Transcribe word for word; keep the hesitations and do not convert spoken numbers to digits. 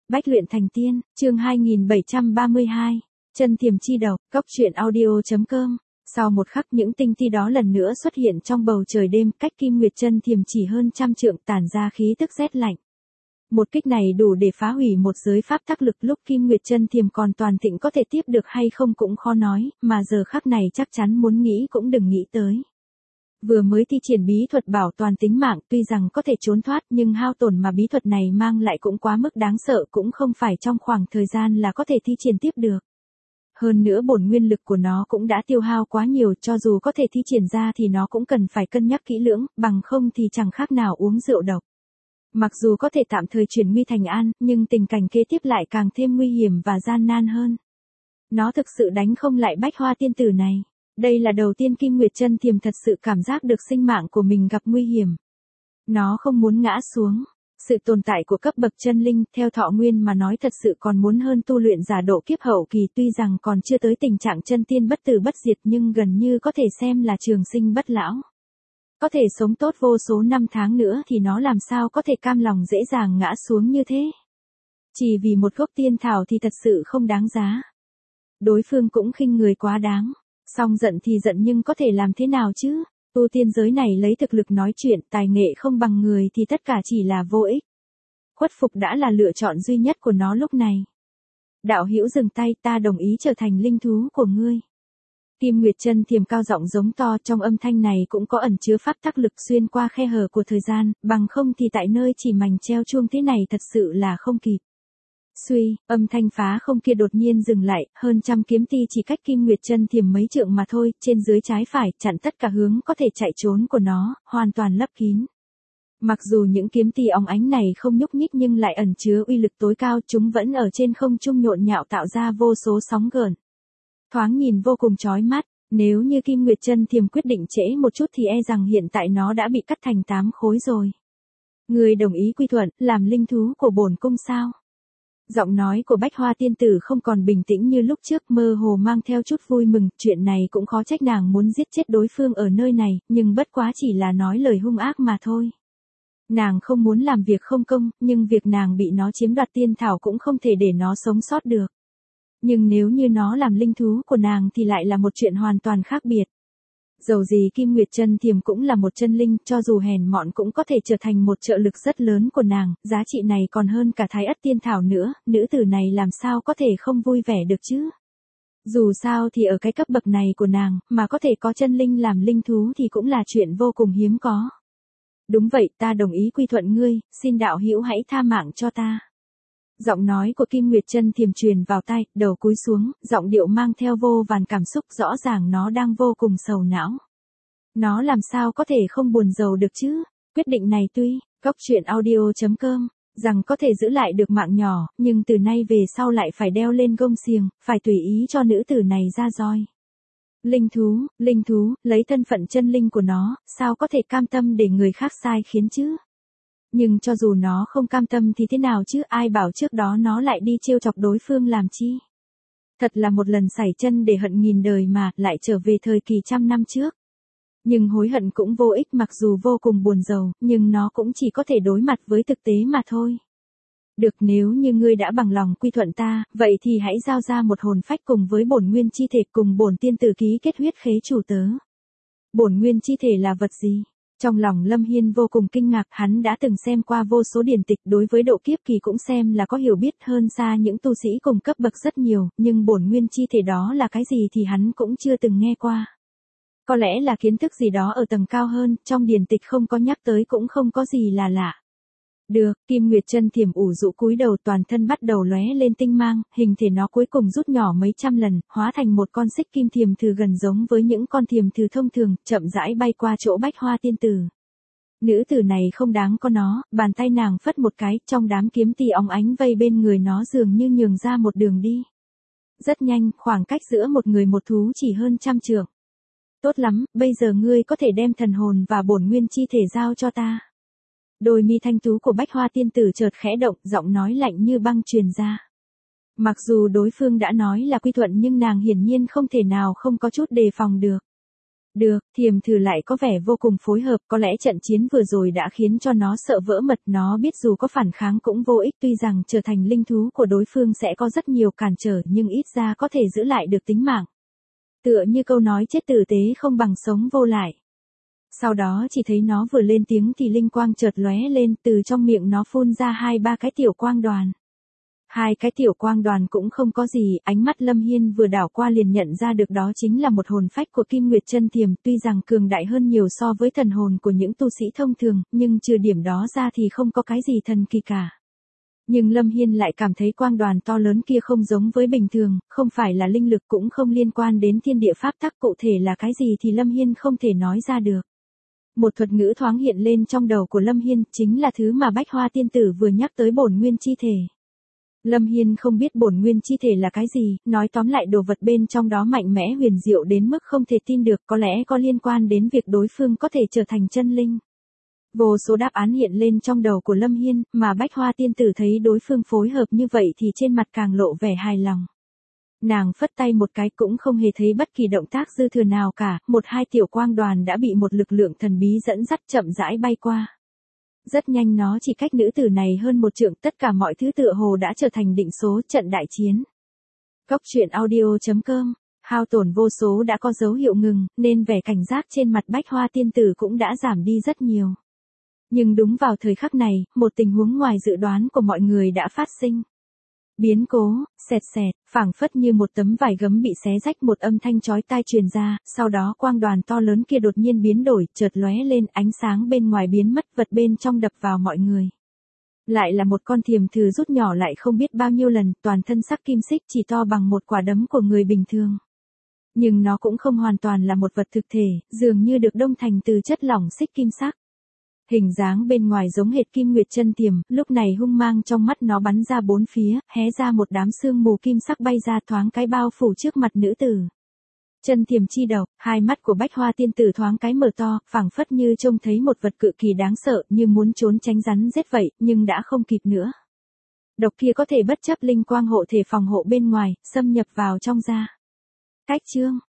Bách luyện thành tiên, chương hai nghìn bảy trăm ba mươi hai, chân thiềm chi độc, cốc truyện audio chấm com. Sau một khắc những tinh ti đó lần nữa xuất hiện trong bầu trời đêm, cách Kim Nguyệt chân thiềm chỉ hơn trăm trượng, tản ra khí tức rét lạnh. Một kích này đủ để phá hủy một giới pháp tắc lực, lúc Kim Nguyệt chân thiềm còn toàn thịnh có thể tiếp được hay không cũng khó nói, mà giờ khắc này chắc chắn muốn nghĩ cũng đừng nghĩ tới. Vừa mới thi triển bí thuật bảo toàn tính mạng, tuy rằng có thể trốn thoát nhưng hao tổn mà bí thuật này mang lại cũng quá mức đáng sợ, cũng không phải trong khoảng thời gian là có thể thi triển tiếp được. Hơn nữa bổn nguyên lực của nó cũng đã tiêu hao quá nhiều, cho dù có thể thi triển ra thì nó cũng cần phải cân nhắc kỹ lưỡng, bằng không thì chẳng khác nào uống rượu độc. Mặc dù có thể tạm thời chuyển nguy thành an, nhưng tình cảnh kế tiếp lại càng thêm nguy hiểm và gian nan hơn. Nó thực sự đánh không lại Bách Hoa tiên tử này. Đây là đầu tiên Kim Nguyệt chân thiềm thật sự cảm giác được sinh mạng của mình gặp nguy hiểm. Nó không muốn ngã xuống. Sự tồn tại của cấp bậc chân linh, theo Thọ Nguyên mà nói thật sự còn muốn hơn tu luyện giả độ kiếp hậu kỳ, tuy rằng còn chưa tới tình trạng chân tiên bất tử bất diệt nhưng gần như có thể xem là trường sinh bất lão. Có thể sống tốt vô số năm tháng nữa thì nó làm sao có thể cam lòng dễ dàng ngã xuống như thế. Chỉ vì một gốc tiên thảo thì thật sự không đáng giá. Đối phương cũng khinh người quá đáng. Xong giận thì giận nhưng có thể làm thế nào chứ? Tu tiên giới này lấy thực lực nói chuyện, tài nghệ không bằng người thì tất cả chỉ là vô ích. Khuất phục đã là lựa chọn duy nhất của nó lúc này. Đạo hữu dừng tay, ta đồng ý trở thành linh thú của ngươi. Kim Nguyệt chân thiềm cao giọng giống to, trong âm thanh này cũng có ẩn chứa pháp tắc lực xuyên qua khe hở của thời gian, bằng không thì tại nơi chỉ mảnh treo chuông thế này thật sự là không kịp. Suy, âm thanh phá không kia đột nhiên dừng lại, hơn trăm kiếm ti chỉ cách Kim Nguyệt chân thiềm mấy trượng mà thôi, trên dưới trái phải, chặn tất cả hướng có thể chạy trốn của nó, hoàn toàn lấp kín. Mặc dù những kiếm ti óng ánh này không nhúc nhích nhưng lại ẩn chứa uy lực tối cao, chúng vẫn ở trên không trung nhộn nhạo tạo ra vô số sóng gợn. Thoáng nhìn vô cùng chói mắt, nếu như Kim Nguyệt chân thiềm quyết định trễ một chút thì e rằng hiện tại nó đã bị cắt thành tám khối rồi. Người đồng ý quy thuận, làm linh thú của bổn cung sao? Giọng nói của Bách Hoa tiên tử không còn bình tĩnh như lúc trước, mơ hồ mang theo chút vui mừng, chuyện này cũng khó trách nàng muốn giết chết đối phương ở nơi này, nhưng bất quá chỉ là nói lời hung ác mà thôi. Nàng không muốn làm việc không công, nhưng việc nàng bị nó chiếm đoạt tiên thảo cũng không thể để nó sống sót được. Nhưng nếu như nó làm linh thú của nàng thì lại là một chuyện hoàn toàn khác biệt. Dầu gì Kim Nguyệt chân thiềm cũng là một chân linh, cho dù hèn mọn cũng có thể trở thành một trợ lực rất lớn của nàng, giá trị này còn hơn cả thái ất tiên thảo nữa, nữ tử này làm sao có thể không vui vẻ được chứ. Dù sao thì ở cái cấp bậc này của nàng, mà có thể có chân linh làm linh thú thì cũng là chuyện vô cùng hiếm có. Đúng vậy, ta đồng ý quy thuận ngươi, xin đạo hữu hãy tha mạng cho ta. Giọng nói của Kim Nguyệt chân thiềm truyền vào tai, đầu cúi xuống, giọng điệu mang theo vô vàn cảm xúc, rõ ràng nó đang vô cùng sầu não. Nó làm sao có thể không buồn rầu được chứ? Quyết định này tuy, cốc truyện audio chấm com, rằng có thể giữ lại được mạng nhỏ, nhưng từ nay về sau lại phải đeo lên gông xiềng, phải tùy ý cho nữ tử này ra roi. Linh thú, linh thú, lấy thân phận chân linh của nó, sao có thể cam tâm để người khác sai khiến chứ? Nhưng cho dù nó không cam tâm thì thế nào chứ, ai bảo trước đó nó lại đi trêu chọc đối phương làm chi. Thật là một lần sảy chân để hận nghìn đời mà, lại trở về thời kỳ trăm năm trước. Nhưng hối hận cũng vô ích, mặc dù vô cùng buồn rầu, nhưng nó cũng chỉ có thể đối mặt với thực tế mà thôi. Được, nếu như ngươi đã bằng lòng quy thuận ta, vậy thì hãy giao ra một hồn phách cùng với bổn nguyên chi thể, cùng bổn tiên tử ký kết huyết khế chủ tớ. Bổn nguyên chi thể là vật gì? Trong lòng Lâm Hiên vô cùng kinh ngạc, hắn đã từng xem qua vô số điển tịch, đối với độ kiếp kỳ cũng xem là có hiểu biết hơn xa những tu sĩ cùng cấp bậc rất nhiều, nhưng bổn nguyên chi thể đó là cái gì thì hắn cũng chưa từng nghe qua. Có lẽ là kiến thức gì đó ở tầng cao hơn, trong điển tịch không có nhắc tới cũng không có gì là lạ. Được, Kim Nguyệt chân thiềm ủ rũ cúi đầu, toàn thân bắt đầu lóe lên tinh mang, hình thể nó cuối cùng rút nhỏ mấy trăm lần, hóa thành một con xích kim thiềm thử gần giống với những con thiềm thử thông thường, chậm rãi bay qua chỗ Bách Hoa tiên tử. Nữ tử này không đáng có nó, bàn tay nàng phất một cái, trong đám kiếm ti óng ánh vây bên người nó dường như nhường ra một đường đi. Rất nhanh, khoảng cách giữa một người một thú chỉ hơn trăm trượng. Tốt lắm, bây giờ ngươi có thể đem thần hồn và bổn nguyên chi thể giao cho ta. Đôi mi thanh tú của Bách Hoa tiên tử chợt khẽ động, giọng nói lạnh như băng truyền ra. Mặc dù đối phương đã nói là quy thuận nhưng nàng hiển nhiên không thể nào không có chút đề phòng được. Được, thiềm thử lại có vẻ vô cùng phối hợp, có lẽ trận chiến vừa rồi đã khiến cho nó sợ vỡ mật, nó biết dù có phản kháng cũng vô ích, tuy rằng trở thành linh thú của đối phương sẽ có rất nhiều cản trở nhưng ít ra có thể giữ lại được tính mạng. Tựa như câu nói chết tử tế không bằng sống vô lại. Sau đó chỉ thấy nó vừa lên tiếng thì linh quang chợt lóe lên, từ trong miệng nó phun ra hai ba cái tiểu quang đoàn. Hai cái tiểu quang đoàn cũng không có gì, ánh mắt Lâm Hiên vừa đảo qua liền nhận ra được đó chính là một hồn phách của Kim Nguyệt Chân Thiềm, tuy rằng cường đại hơn nhiều so với thần hồn của những tu sĩ thông thường, nhưng trừ điểm đó ra thì không có cái gì thần kỳ cả. Nhưng Lâm Hiên lại cảm thấy quang đoàn to lớn kia không giống với bình thường, không phải là linh lực cũng không liên quan đến thiên địa pháp tắc, cụ thể là cái gì thì Lâm Hiên không thể nói ra được. Một thuật ngữ thoáng hiện lên trong đầu của Lâm Hiên, chính là thứ mà Bách Hoa Tiên Tử vừa nhắc tới, bổn nguyên chi thể. Lâm Hiên không biết bổn nguyên chi thể là cái gì, nói tóm lại đồ vật bên trong đó mạnh mẽ huyền diệu đến mức không thể tin được, có lẽ có liên quan đến việc đối phương có thể trở thành chân linh. Vô số đáp án hiện lên trong đầu của Lâm Hiên, mà Bách Hoa Tiên Tử thấy đối phương phối hợp như vậy thì trên mặt càng lộ vẻ hài lòng. Nàng phất tay một cái cũng không hề thấy bất kỳ động tác dư thừa nào cả, một hai tiểu quang đoàn đã bị một lực lượng thần bí dẫn dắt chậm rãi bay qua. Rất nhanh nó chỉ cách nữ tử này hơn một trượng, tất cả mọi thứ tựa hồ đã trở thành định số, trận đại chiến. Cốc truyện audio chấm com, hao tổn vô số đã có dấu hiệu ngừng, nên vẻ cảnh giác trên mặt Bách Hoa Tiên Tử cũng đã giảm đi rất nhiều. Nhưng đúng vào thời khắc này, một tình huống ngoài dự đoán của mọi người đã phát sinh. Biến cố, xẹt xẹt, phảng phất như một tấm vải gấm bị xé rách, một âm thanh chói tai truyền ra, sau đó quang đoàn to lớn kia đột nhiên biến đổi, chợt lóe lên, ánh sáng bên ngoài biến mất, vật bên trong đập vào mọi người. Lại là một con thiềm thử rút nhỏ lại không biết bao nhiêu lần, toàn thân sắc kim xích chỉ to bằng một quả đấm của người bình thường. Nhưng nó cũng không hoàn toàn là một vật thực thể, dường như được đông thành từ chất lỏng xích kim sắc. Hình dáng bên ngoài giống hệt Kim Nguyệt Chân Thiềm, lúc này hung mang trong mắt nó bắn ra bốn phía, hé ra một đám sương mù kim sắc bay ra, thoáng cái bao phủ trước mặt nữ tử. Chân Thiềm chi đầu, hai mắt của Bách Hoa Tiên Tử thoáng cái mở to, phảng phất như trông thấy một vật cự kỳ đáng sợ, như muốn trốn tránh rắn rết vậy, nhưng đã không kịp nữa. Độc kia có thể bất chấp linh quang hộ thể phòng hộ bên ngoài, xâm nhập vào trong da. Cách chương